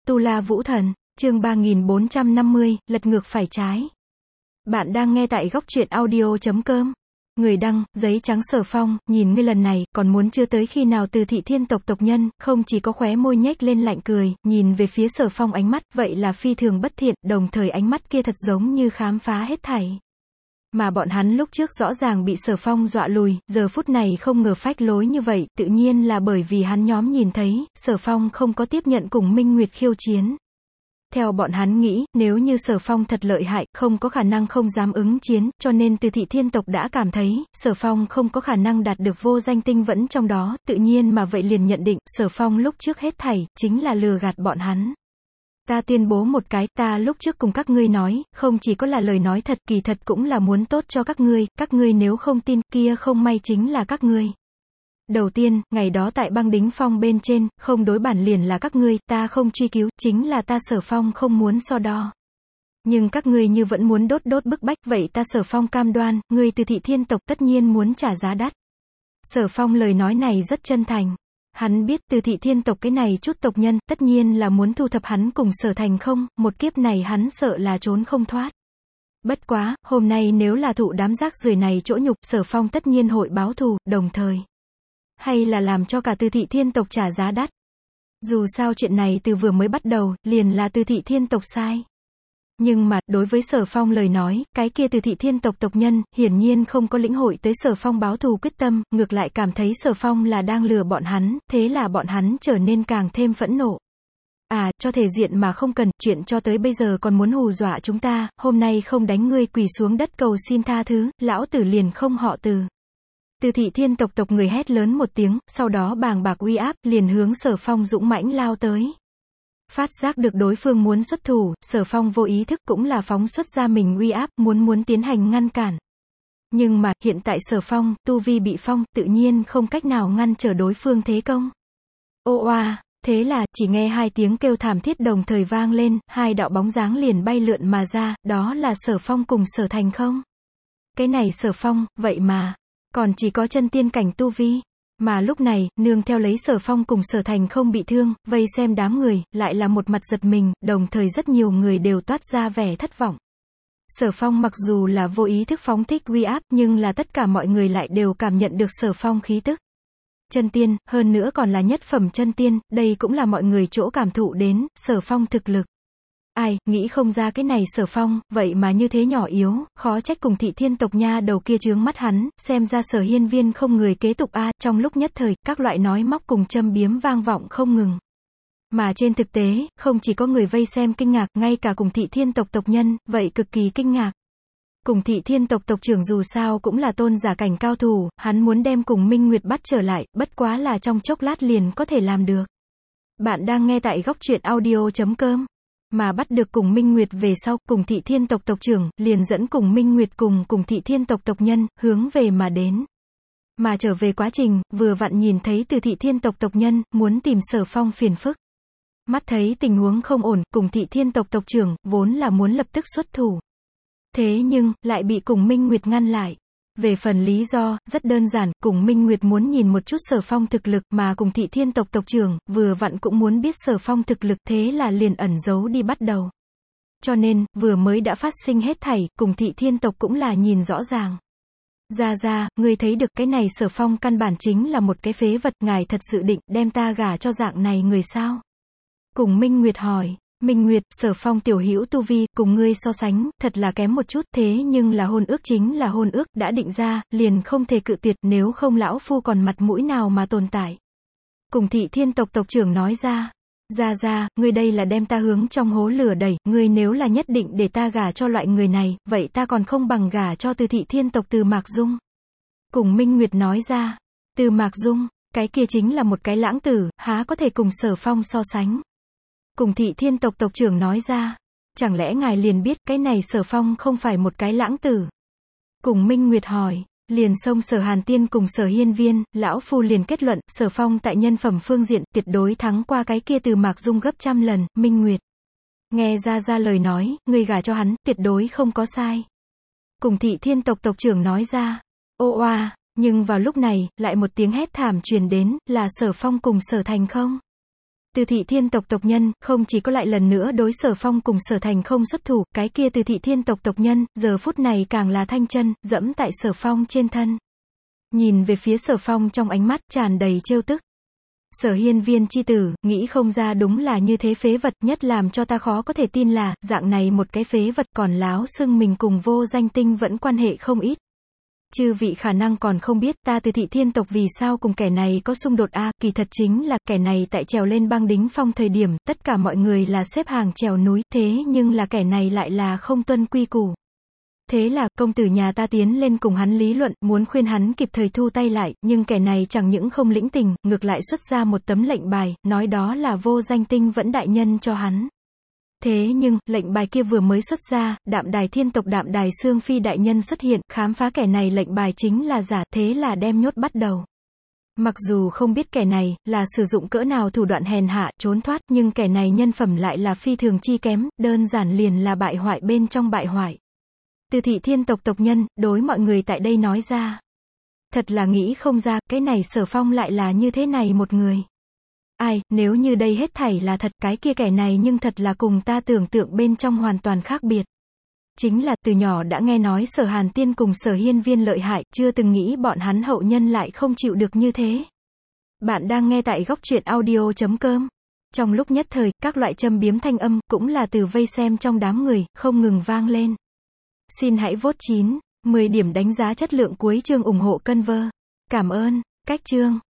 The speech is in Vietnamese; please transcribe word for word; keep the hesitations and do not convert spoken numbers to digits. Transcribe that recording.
Tu La Vũ Thần, chương ba nghìn bốn trăm năm mươi, lật ngược phải trái. Bạn đang nghe tại góc truyện audio chấm com. Người đăng, giấy trắng Sở Phong, nhìn ngươi lần này, còn muốn chưa tới khi nào Từ thị thiên tộc tộc nhân, không chỉ có khóe môi nhếch lên lạnh cười, nhìn về phía Sở Phong ánh mắt, vậy là phi thường bất thiện, đồng thời ánh mắt kia thật giống như khám phá hết thảy. Mà bọn hắn lúc trước rõ ràng bị Sở Phong dọa lùi, giờ phút này không ngờ phách lối như vậy, tự nhiên là bởi vì hắn nhóm nhìn thấy, Sở Phong không có tiếp nhận cùng Minh Nguyệt khiêu chiến. Theo bọn hắn nghĩ, nếu như Sở Phong thật lợi hại, không có khả năng không dám ứng chiến, cho nên Từ thị thiên tộc đã cảm thấy, Sở Phong không có khả năng đạt được vô danh tinh vẫn trong đó, tự nhiên mà vậy liền nhận định, Sở Phong lúc trước hết thảy, chính là lừa gạt bọn hắn. Ta tuyên bố một cái, ta lúc trước cùng các ngươi nói, không chỉ có là lời nói thật, kỳ thật cũng là muốn tốt cho các ngươi, các ngươi nếu không tin, kia không may chính là các ngươi. Đầu tiên, ngày đó tại băng đính phong bên trên, không đối bản liền là các ngươi, ta không truy cứu, chính là ta Sở Phong không muốn so đo. Nhưng các ngươi như vẫn muốn đốt đốt bức bách, vậy ta Sở Phong cam đoan, ngươi Từ thị thiên tộc tất nhiên muốn trả giá đắt. Sở Phong lời nói này rất chân thành. Hắn biết Từ thị thiên tộc cái này chút tộc nhân, tất nhiên là muốn thu thập hắn cùng Sở Thành không, một kiếp này hắn sợ là trốn không thoát. Bất quá, hôm nay nếu là thụ đám rác rưởi này chỗ nhục, Sở Phong tất nhiên hội báo thù, đồng thời hay là làm cho cả Từ thị thiên tộc trả giá đắt. Dù sao chuyện này từ vừa mới bắt đầu, liền là Từ thị thiên tộc sai. Nhưng mà, đối với Sở Phong lời nói, cái kia Từ thị thiên tộc tộc nhân, hiển nhiên không có lĩnh hội tới Sở Phong báo thù quyết tâm, ngược lại cảm thấy Sở Phong là đang lừa bọn hắn, thế là bọn hắn trở nên càng thêm phẫn nộ. À, cho thể diện mà không cần, chuyện cho tới bây giờ còn muốn hù dọa chúng ta, hôm nay không đánh ngươi quỳ xuống đất cầu xin tha thứ, lão tử liền không họ Từ. Từ thị thiên tộc tộc người hét lớn một tiếng, sau đó bàng bạc uy áp, liền hướng Sở Phong dũng mãnh lao tới. Phát giác được đối phương muốn xuất thủ, Sở Phong vô ý thức cũng là phóng xuất ra mình uy áp, muốn muốn tiến hành ngăn cản. Nhưng mà, hiện tại Sở Phong, tu vi bị phong, tự nhiên không cách nào ngăn trở đối phương thế công. Ô oa, thế là, chỉ nghe hai tiếng kêu thảm thiết đồng thời vang lên, hai đạo bóng dáng liền bay lượn mà ra, đó là Sở Phong cùng Sở Thành không? Cái này Sở Phong, vậy mà còn chỉ có chân tiên cảnh tu vi. Mà lúc này, nương theo lấy Sở Phong cùng Sở Thành không bị thương, vây xem đám người, lại là một mặt giật mình, đồng thời rất nhiều người đều toát ra vẻ thất vọng. Sở Phong mặc dù là vô ý thức phóng thích uy áp, nhưng là tất cả mọi người lại đều cảm nhận được Sở Phong khí tức. Chân tiên, hơn nữa còn là nhất phẩm chân tiên, đây cũng là mọi người chỗ cảm thụ đến, Sở Phong thực lực. Ai, nghĩ không ra cái này Sở Phong, vậy mà như thế nhỏ yếu, khó trách cùng thị thiên tộc nha đầu kia chướng mắt hắn, xem ra Sở hiên viên không người kế tục a. Trong lúc nhất thời, các loại nói móc cùng châm biếm vang vọng không ngừng. Mà trên thực tế, không chỉ có người vây xem kinh ngạc, ngay cả cùng thị thiên tộc tộc nhân, vậy cực kỳ kinh ngạc. Cùng thị thiên tộc tộc trưởng dù sao cũng là tôn giả cảnh cao thủ, hắn muốn đem cùng Minh Nguyệt bắt trở lại, bất quá là trong chốc lát liền có thể làm được. Bạn đang nghe tại góc truyện audio chấm com. Mà bắt được cùng Minh Nguyệt về sau, cùng thị thiên tộc tộc trưởng, liền dẫn cùng Minh Nguyệt cùng cùng thị thiên tộc tộc nhân, hướng về mà đến. Mà trở về quá trình, vừa vặn nhìn thấy Từ thị thiên tộc tộc nhân, muốn tìm Sở Phong phiền phức. Mắt thấy tình huống không ổn, cùng thị thiên tộc tộc trưởng, vốn là muốn lập tức xuất thủ. Thế nhưng, lại bị cùng Minh Nguyệt ngăn lại. Về phần lý do, rất đơn giản, cùng Minh Nguyệt muốn nhìn một chút Sở Phong thực lực, mà cùng thị thiên tộc tộc trưởng, vừa vặn cũng muốn biết Sở Phong thực lực, thế là liền ẩn giấu đi bắt đầu. Cho nên, vừa mới đã phát sinh hết thảy, cùng thị thiên tộc cũng là nhìn rõ ràng. Ra ra, ngươi thấy được cái này Sở Phong căn bản chính là một cái phế vật, ngài thật sự định đem ta gả cho dạng này người sao? Cùng Minh Nguyệt hỏi. Minh Nguyệt, Sở Phong tiểu hữu tu vi, cùng ngươi so sánh, thật là kém một chút, thế nhưng là hôn ước chính là hôn ước, đã định ra, liền không thể cự tuyệt, nếu không lão phu còn mặt mũi nào mà tồn tại. Cùng thị thiên tộc tộc trưởng nói ra, ra ra, ngươi đây là đem ta hướng trong hố lửa đẩy, ngươi nếu là nhất định để ta gả cho loại người này, vậy ta còn không bằng gả cho Từ thị thiên tộc Từ Mạc Dung. Cùng Minh Nguyệt nói ra, Từ Mạc Dung, cái kia chính là một cái lãng tử, há có thể cùng Sở Phong so sánh. Cùng thị thiên tộc tộc trưởng nói ra, chẳng lẽ ngài liền biết cái này Sở Phong không phải một cái lãng tử? Cùng Minh Nguyệt hỏi, liền xông Sở Hàn Tiên cùng Sở hiên viên, lão phu liền kết luận, Sở Phong tại nhân phẩm phương diện, tuyệt đối thắng qua cái kia Từ Mạc Dung gấp trăm lần. Minh Nguyệt, nghe ra ra lời nói, người gả cho hắn, tuyệt đối không có sai. Cùng thị thiên tộc tộc trưởng nói ra, ô oa, nhưng vào lúc này, lại một tiếng hét thảm truyền đến, là Sở Phong cùng Sở Thành không? Từ Thị Thiên tộc tộc nhân, không chỉ có lại lần nữa đối Sở Phong cùng Sở Thành không xuất thủ, cái kia Từ Thị Thiên tộc tộc nhân, giờ phút này càng là thanh chân, dẫm tại Sở Phong trên thân. Nhìn về phía Sở Phong trong ánh mắt, tràn đầy trêu tức. Sở Hiên Viên chi tử, nghĩ không ra đúng là như thế phế vật, nhất làm cho ta khó có thể tin là, dạng này một cái phế vật còn láo xưng mình cùng Vô Danh Tinh vẫn quan hệ không ít. Chư vị khả năng còn không biết, ta Từ Thị Thiên tộc vì sao cùng kẻ này có xung đột a, kỳ thật chính là, kẻ này tại trèo lên băng đính phong thời điểm, tất cả mọi người là xếp hàng trèo núi, thế nhưng là kẻ này lại là không tuân quy củ. Thế là, công tử nhà ta tiến lên cùng hắn lý luận, muốn khuyên hắn kịp thời thu tay lại, nhưng kẻ này chẳng những không lĩnh tình, ngược lại xuất ra một tấm lệnh bài, nói đó là Vô Danh Tinh vẫn đại nhân cho hắn. Thế nhưng, lệnh bài kia vừa mới xuất ra, Đạm Đài Thiên tộc Đạm Đài Sương Phi đại nhân xuất hiện, khám phá kẻ này lệnh bài chính là giả, thế là đem nhốt bắt đầu. Mặc dù không biết kẻ này, là sử dụng cỡ nào thủ đoạn hèn hạ, trốn thoát, nhưng kẻ này nhân phẩm lại là phi thường chi kém, đơn giản liền là bại hoại bên trong bại hoại. Từ Thị Thiên tộc tộc nhân, đối mọi người tại đây nói ra. Thật là nghĩ không ra, cái này Sở Phong lại là như thế này một người. Ai, nếu như đây hết thảy là thật, cái kia kẻ này nhưng thật là cùng ta tưởng tượng bên trong hoàn toàn khác biệt. Chính là, từ nhỏ đã nghe nói Sở Hàn Tiên cùng Sở Hiên Viên lợi hại, chưa từng nghĩ bọn hắn hậu nhân lại không chịu được như thế. Bạn đang nghe tại góc truyện audio chấm com. Trong lúc nhất thời, các loại châm biếm thanh âm, cũng là từ vây xem trong đám người, không ngừng vang lên. Xin hãy vote chín, mười điểm đánh giá chất lượng cuối chương ủng hộ Conver. Cảm ơn, cách chương.